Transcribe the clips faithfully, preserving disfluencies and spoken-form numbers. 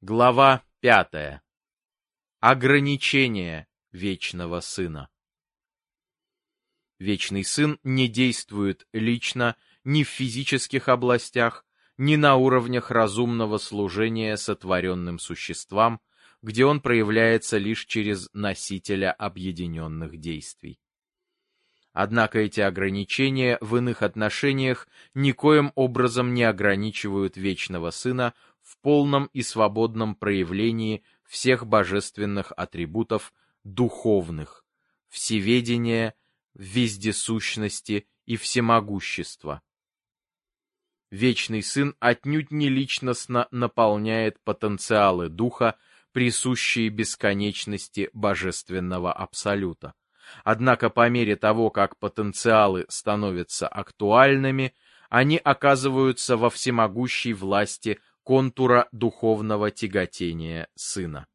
Глава пятая. Ограничение Вечного Сына. Вечный Сын не действует лично ни в физических областях, ни на уровнях разумного служения сотворенным существам, где он проявляется лишь через носителя объединенных действий. Однако эти ограничения в иных отношениях никоим образом не ограничивают Вечного Сына в полном и свободном проявлении всех божественных атрибутов духовных, всеведения, вездесущности и всемогущества. Вечный Сын отнюдь не личностно наполняет потенциалы Духа, присущие бесконечности Божественного Абсолюта. Однако по мере того, как потенциалы становятся актуальными, они оказываются во всемогущей власти контура духовного тяготения Сына.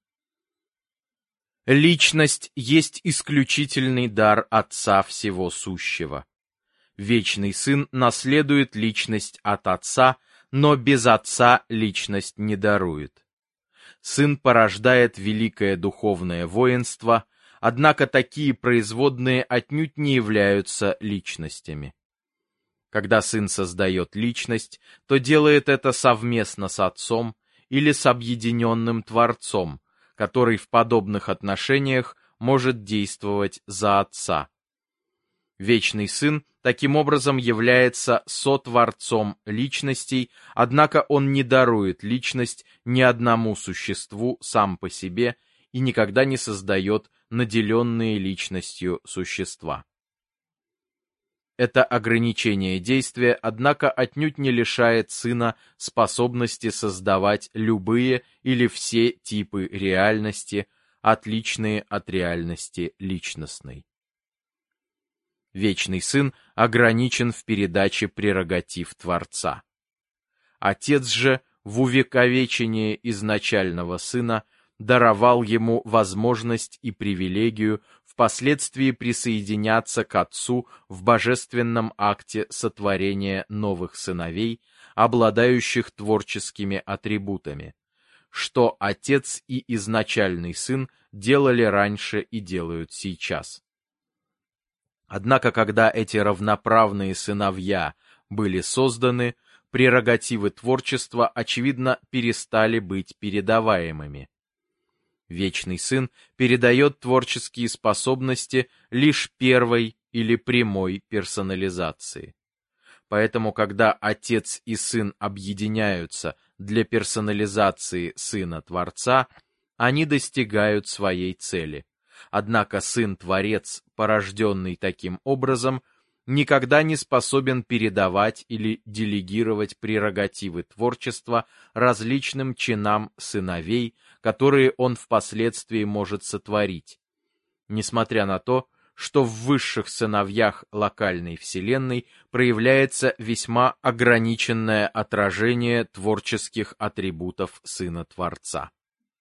Личность есть исключительный дар Отца Всего Сущего. Вечный Сын наследует личность от Отца, но без Отца личность не дарует. Сын порождает великое духовное воинство, однако такие производные отнюдь не являются личностями. Когда Сын создает личность, то делает это совместно с Отцом или с объединенным Творцом, который в подобных отношениях может действовать за Отца. Вечный Сын таким образом является сотворцом личностей, однако он не дарует личность ни одному существу сам по себе и никогда не создает наделенные личностью существа. Это ограничение действия, однако, отнюдь не лишает Сына способности создавать любые или все типы реальности, отличные от реальности личностной. Вечный Сын ограничен в передаче прерогатив Творца. Отец же в увековечении изначального Сына даровал ему возможность и привилегию впоследствии присоединяться к Отцу в божественном акте сотворения новых сыновей, обладающих творческими атрибутами, что Отец и изначальный Сын делали раньше и делают сейчас. Однако, когда эти равноправные сыновья были созданы, прерогативы творчества, очевидно, перестали быть передаваемыми. Вечный Сын передает творческие способности лишь первой или прямой персонализации. Поэтому, когда Отец и Сын объединяются для персонализации Сына Творца, они достигают своей цели. Однако Сын-Творец, порожденный таким образом, никогда не способен передавать или делегировать прерогативы творчества различным чинам сыновей, которые он впоследствии может сотворить, несмотря на то, что в высших сыновьях локальной вселенной проявляется весьма ограниченное отражение творческих атрибутов Сына Творца.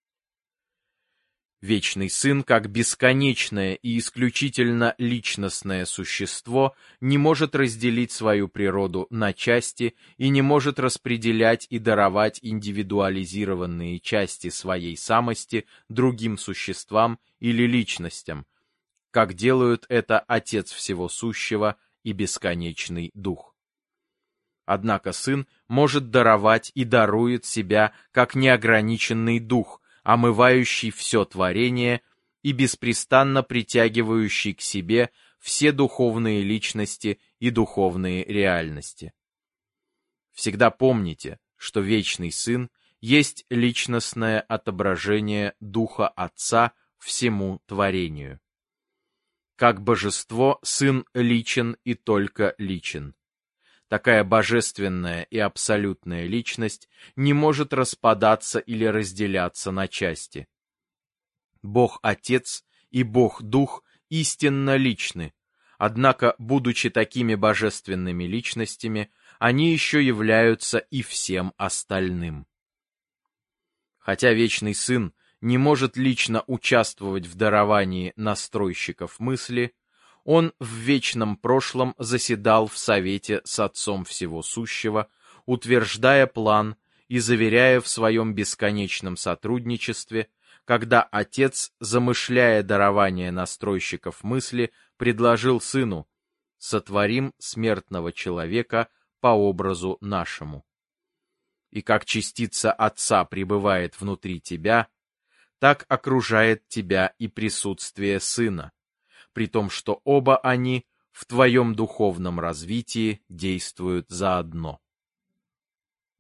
Вечный Сын, как бесконечное и исключительно личностное существо, не может разделить свою природу на части и не может распределять и даровать индивидуализированные части своей самости другим существам или личностям, как делают это Отец Всего Сущего и Бесконечный Дух. Однако Сын может даровать и дарует себя как неограниченный Дух, омывающий все творение и беспрестанно притягивающий к себе все духовные личности и духовные реальности. Всегда помните, что Вечный Сын есть личностное отображение Духа Отца всему творению. Как божество, Сын личен и только личен. Такая божественная и абсолютная личность не может распадаться или разделяться на части. Бог-Отец и Бог-Дух истинно личны, однако, будучи такими божественными личностями, они еще являются и всем остальным. Хотя Вечный Сын не может лично участвовать в даровании настройщиков мысли, он в вечном прошлом заседал в совете с Отцом Всего Сущего, утверждая план и заверяя в своем бесконечном сотрудничестве, когда Отец, замышляя дарование настройщиков мысли, предложил Сыну: «Сотворим смертного человека по образу нашему». И как частица Отца пребывает внутри тебя, так окружает тебя и присутствие Сына, при том, что оба они в твоем духовном развитии действуют заодно.